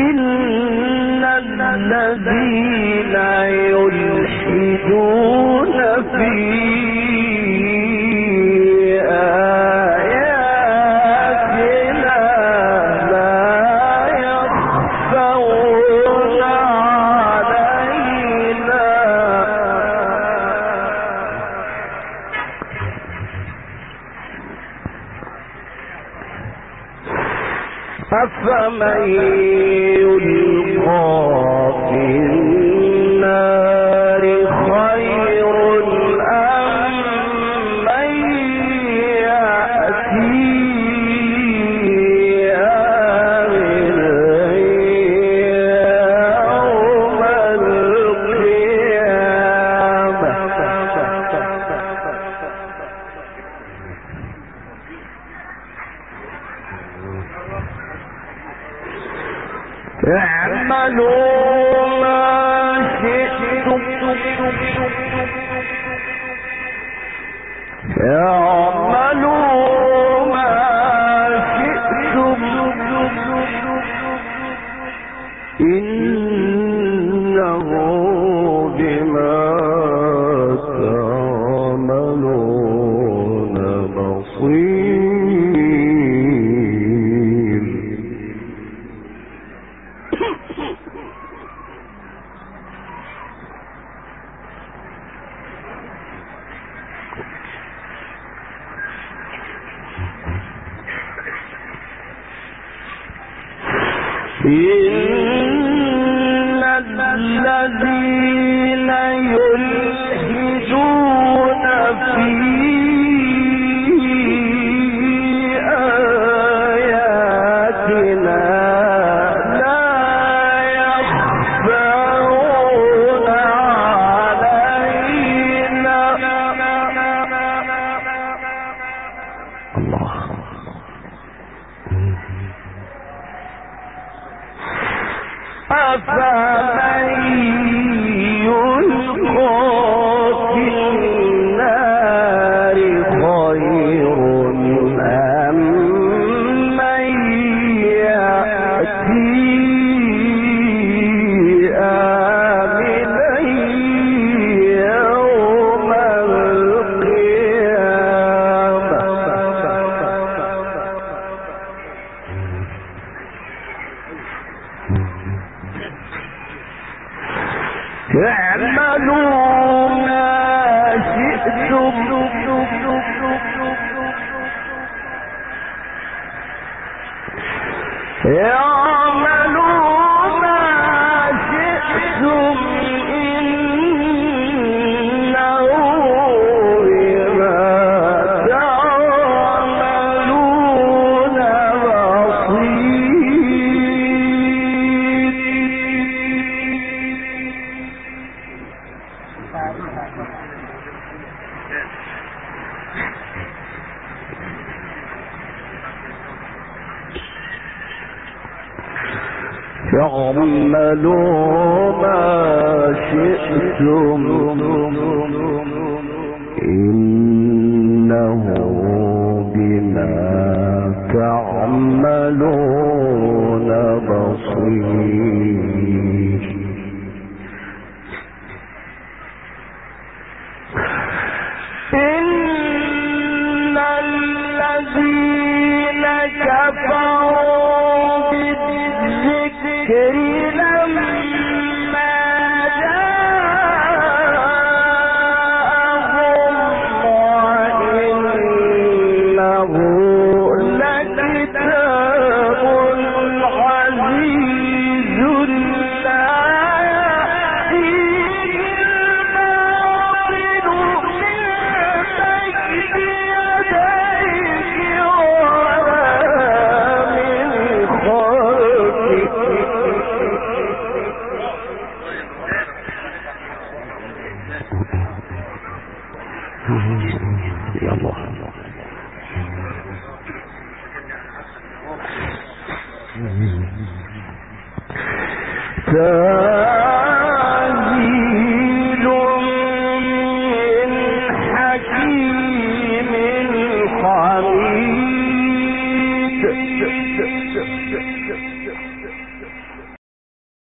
إن الذين يلحدون في آياتنا لا يخفون علينا أفمن يلقى في النار خير أم من يأتي آمنا يوم القيامة اعملوا ما شئتم اعملوا ما شئتم إنه بما تعملون بصير. إن الذين يلحدون في آياتنا لا يخفون علينا الله. أفمن يلقى في النار خير أم من يأتي آمنا يوم القيامة اعملوا ما شئتم اعملوا ما شئتم إنه بما تعملون اعملوا ما شئتم إنه بما تعملون بصير. إن الذين كفروا بالذكر لما جاءهم وإنه لكتاب عزيز لا يأتيه الباطل من بين يديه ولا من خلفه يا الله.